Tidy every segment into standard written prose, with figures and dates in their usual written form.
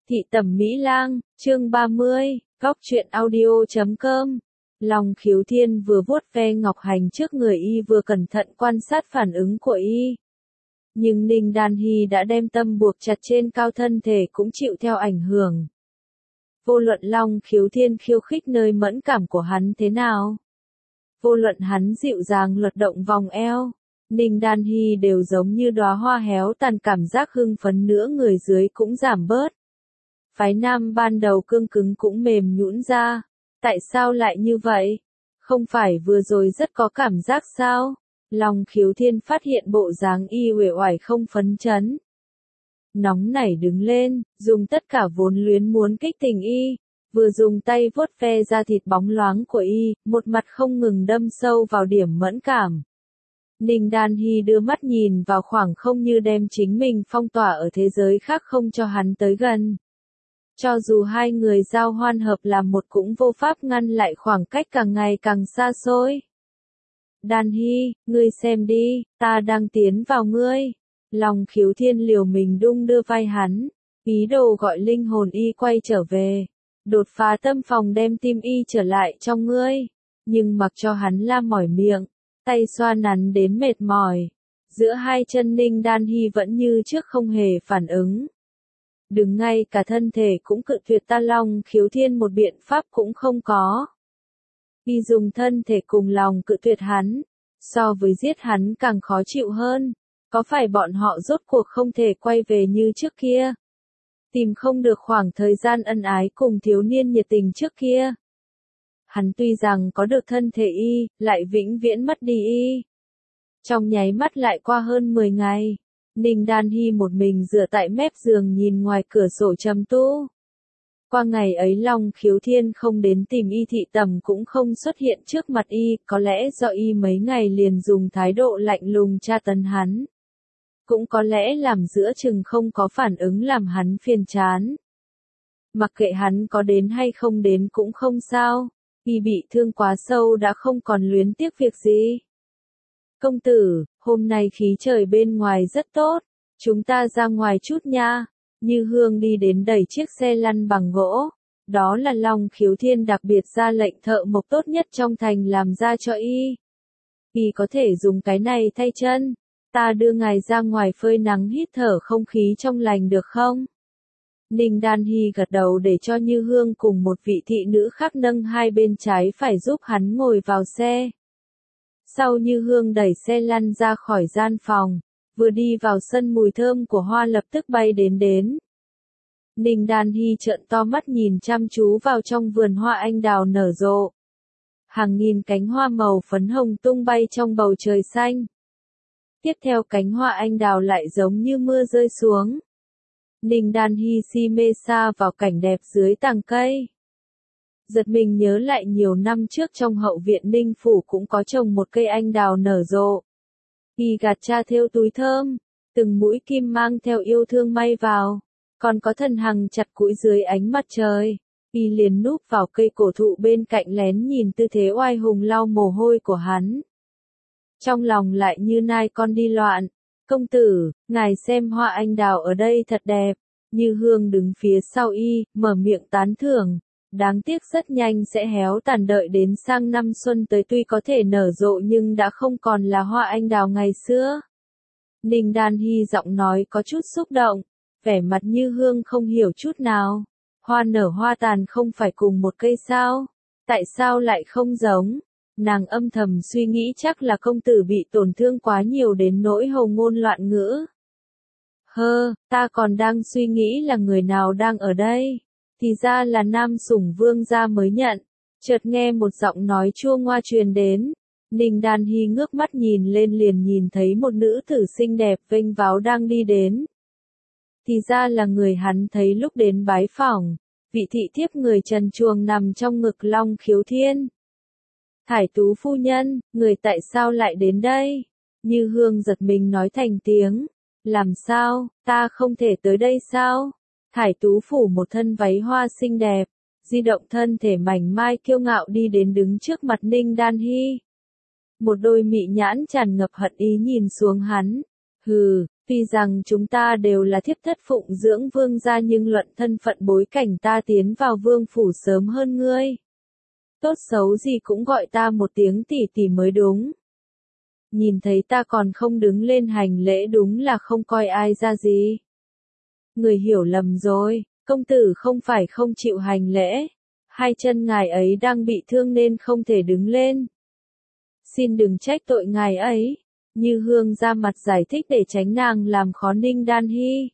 Thị tẩm Mỹ Lang, chương 30, góc truyện audio.com. Long Khiếu Thiên vừa vuốt ve ngọc hành trước người y vừa cẩn thận quan sát phản ứng của y. Nhưng Ninh Đan Hy đã đem tâm buộc chặt trên cao, thân thể cũng chịu theo ảnh hưởng. Vô luận Long Khiếu Thiên khiêu khích nơi mẫn cảm của hắn thế nào, vô luận hắn dịu dàng luật động vòng eo, Ninh Đan Hy đều giống như đóa hoa héo tàn, cảm giác hưng phấn nữa người dưới cũng giảm bớt. Phái nam ban đầu cương cứng cũng mềm nhũn ra. Tại sao lại như vậy? Không phải vừa rồi rất có cảm giác sao? Long Khiếu Thiên phát hiện bộ dáng y uể oải không phấn chấn. Nóng nảy đứng lên, dùng tất cả vốn luyến muốn kích tình y, vừa dùng tay vuốt ve da thịt bóng loáng của y, một mặt không ngừng đâm sâu vào điểm mẫn cảm. Ninh Đan Hy đưa mắt nhìn vào khoảng không như đem chính mình phong tỏa ở thế giới khác không cho hắn tới gần. Cho dù hai người giao hoan hợp làm một cũng vô pháp ngăn lại khoảng cách càng ngày càng xa xôi. Đan Hy, ngươi xem đi, ta đang tiến vào ngươi. Long Khiếu Thiên liều mình đung đưa vai hắn, ý đồ gọi linh hồn y quay trở về, đột phá tâm phòng đem tim y trở lại trong ngươi. Nhưng mặc cho hắn la mỏi miệng, tay xoa nắn đến mệt mỏi, giữa hai chân Ninh Đan Hy vẫn như trước không hề phản ứng. Đừng ngay cả thân thể cũng cự tuyệt ta, Long Khiếu Thiên một biện pháp cũng không có. Y dùng thân thể cùng lòng cự tuyệt hắn, so với giết hắn càng khó chịu hơn. Có phải bọn họ rốt cuộc không thể quay về như trước kia? Tìm không được khoảng thời gian ân ái cùng thiếu niên nhiệt tình trước kia. Hắn tuy rằng có được thân thể y, lại vĩnh viễn mất đi y. Trong nháy mắt lại qua hơn 10 ngày. Ninh Đan Hy một mình dựa tại mép giường nhìn ngoài cửa sổ trầm tu. Qua ngày ấy Long Khiếu Thiên không đến tìm y, thị tầm cũng không xuất hiện trước mặt y, có lẽ do y mấy ngày liền dùng thái độ lạnh lùng tra tấn hắn. Cũng có lẽ làm giữa chừng không có phản ứng làm hắn phiền chán. Mặc kệ hắn có đến hay không đến cũng không sao, y bị thương quá sâu đã không còn luyến tiếc việc gì. Công tử, hôm nay khí trời bên ngoài rất tốt, chúng ta ra ngoài chút nha. Như Hương đi đến đẩy chiếc xe lăn bằng gỗ, đó là Long Khiếu Thiên đặc biệt ra lệnh thợ mộc tốt nhất trong thành làm ra cho y. Y có thể dùng cái này thay chân, ta đưa ngài ra ngoài phơi nắng hít thở không khí trong lành được không? Ninh Đan Hy gật đầu để cho Như Hương cùng một vị thị nữ khác nâng hai bên trái phải giúp hắn ngồi vào xe. Sau Như Hương đẩy xe lăn ra khỏi gian phòng, vừa đi vào sân mùi thơm của hoa lập tức bay đến. Ninh Đan Hy trợn to mắt nhìn chăm chú vào trong vườn hoa anh đào nở rộ. Hàng nghìn cánh hoa màu phấn hồng tung bay trong bầu trời xanh. Tiếp theo cánh hoa anh đào lại giống như mưa rơi xuống. Ninh Đan Hy si mê sa vào cảnh đẹp dưới tàng cây. Giật mình nhớ lại nhiều năm trước trong hậu viện Ninh Phủ cũng có trồng một cây anh đào nở rộ. Y gạt cha thêu túi thơm, từng mũi kim mang theo yêu thương may vào, còn có thân hằng chặt củi dưới ánh mặt trời. Y liền núp vào cây cổ thụ bên cạnh lén nhìn tư thế oai hùng lau mồ hôi của hắn. Trong lòng lại như nai con đi loạn. Công tử, ngài xem hoa anh đào ở đây thật đẹp. Như Hương đứng phía sau y, mở miệng tán thưởng. Đáng tiếc rất nhanh sẽ héo tàn, đợi đến sang năm xuân tới tuy có thể nở rộ nhưng đã không còn là hoa anh đào ngày xưa. Ninh Đan Hy giọng nói có chút xúc động, vẻ mặt Như Hương không hiểu chút nào. Hoa nở hoa tàn không phải cùng một cây sao? Tại sao lại không giống? Nàng âm thầm suy nghĩ chắc là công tử bị tổn thương quá nhiều đến nỗi hầu ngôn loạn ngữ. Ta còn đang suy nghĩ là người nào đang ở đây. Thì ra là Nam Sủng Vương gia mới nhận. Chợt nghe một giọng nói chua ngoa truyền đến. Ninh Đan Hy ngước mắt nhìn lên liền nhìn thấy một nữ tử xinh đẹp vênh váo đang đi đến. Thì ra là người hắn thấy lúc đến bái phỏng. Vị thị thiếp người trần truồng nằm trong ngực Long Khiếu Thiên. Thải Tú phu nhân, người tại sao lại đến đây? Như Hương giật mình nói thành tiếng. Làm sao, ta không thể tới đây sao? Thải Tú phủ một thân váy hoa xinh đẹp, di động thân thể mảnh mai kiêu ngạo đi đến đứng trước mặt Ninh Đan Hy. Một đôi mị nhãn tràn ngập hận ý nhìn xuống hắn. Tuy rằng chúng ta đều là thiếp thất phụng dưỡng vương gia nhưng luận thân phận bối cảnh ta tiến vào vương phủ sớm hơn ngươi. Tốt xấu gì cũng gọi ta một tiếng tỷ tỷ mới đúng. Nhìn thấy ta còn không đứng lên hành lễ đúng là không coi ai ra gì. Người hiểu lầm rồi, công tử không phải không chịu hành lễ. Hai chân ngài ấy đang bị thương nên không thể đứng lên. Xin đừng trách tội ngài ấy. Như Hương ra mặt giải thích để tránh nàng làm khó Ninh Đan Hy.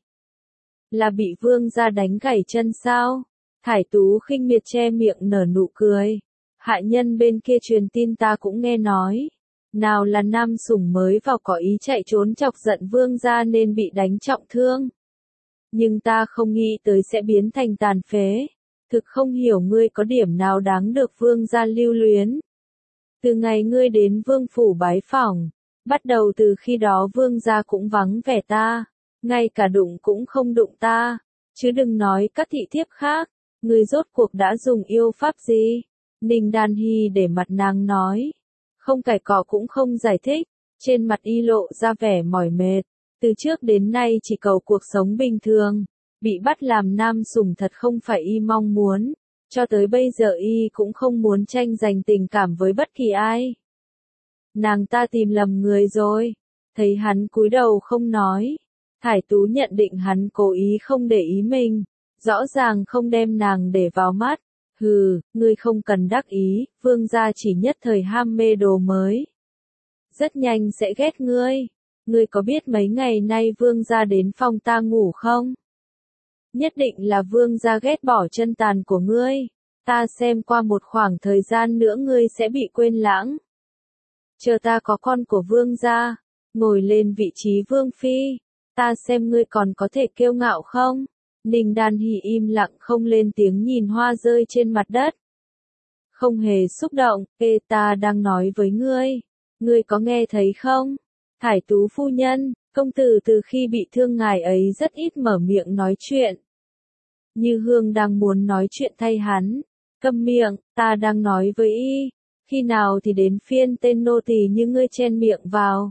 Là bị vương gia đánh gãy chân sao? Thải Tú khinh miệt che miệng nở nụ cười. Hạ nhân bên kia truyền tin ta cũng nghe nói. Nào là nam sủng mới vào có ý chạy trốn chọc giận vương gia nên bị đánh trọng thương. Nhưng ta không nghĩ tới sẽ biến thành tàn phế. Thực không hiểu ngươi có điểm nào đáng được vương gia lưu luyến. Từ ngày ngươi đến vương phủ bái phỏng, bắt đầu từ khi đó vương gia cũng vắng vẻ ta, ngay cả đụng cũng không đụng ta, chứ đừng nói các thị thiếp khác, ngươi rốt cuộc đã dùng yêu pháp gì? Ninh Đan Hy để mặt nàng nói, không cãi cọ cũng không giải thích, trên mặt y lộ ra vẻ mỏi mệt, từ trước đến nay chỉ cầu cuộc sống bình thường, bị bắt làm nam sủng thật không phải y mong muốn, cho tới bây giờ y cũng không muốn tranh giành tình cảm với bất kỳ ai. Nàng ta tìm lầm người rồi, thấy hắn cúi đầu không nói, Thải Tú nhận định hắn cố ý không để ý mình, rõ ràng không đem nàng để vào mắt. Hừ, ngươi không cần đắc ý, vương gia chỉ nhất thời ham mê đồ mới. Rất nhanh sẽ ghét ngươi. Ngươi có biết mấy ngày nay vương gia đến phòng ta ngủ không? Nhất định là vương gia ghét bỏ chân tàn của ngươi. Ta xem qua một khoảng thời gian nữa ngươi sẽ bị quên lãng. Chờ ta có con của vương gia, ngồi lên vị trí vương phi. Ta xem ngươi còn có thể kiêu ngạo không? Ninh Đan Hy im lặng không lên tiếng nhìn hoa rơi trên mặt đất. Không hề xúc động, ta đang nói với ngươi. Ngươi có nghe thấy không? Thải Tú phu nhân, công tử từ khi bị thương ngài ấy rất ít mở miệng nói chuyện. Như Hương đang muốn nói chuyện thay hắn. Câm miệng, ta đang nói với y. Khi nào thì đến phiên tên nô tỳ như ngươi chen miệng vào.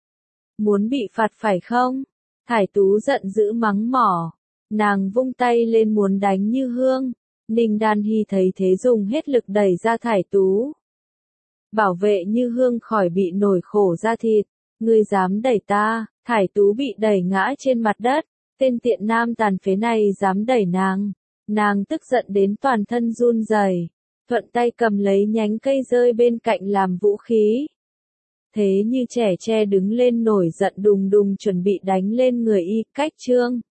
Muốn bị phạt phải không? Thải Tú giận dữ mắng mỏ. Nàng vung tay lên muốn đánh Như Hương. Ninh Đan Hy thấy thế dùng hết lực đẩy ra Thải Tú. Bảo vệ Như Hương khỏi bị nổi khổ da thịt. Ngươi dám đẩy ta? Thải Tú bị đẩy ngã trên mặt đất. Tên tiện nam tàn phế này dám đẩy nàng. Nàng tức giận đến toàn thân run rẩy, thuận tay cầm lấy nhánh cây rơi bên cạnh làm vũ khí. Thế như trẻ tre đứng lên nổi giận đùng đùng chuẩn bị đánh lên người y, cách trương.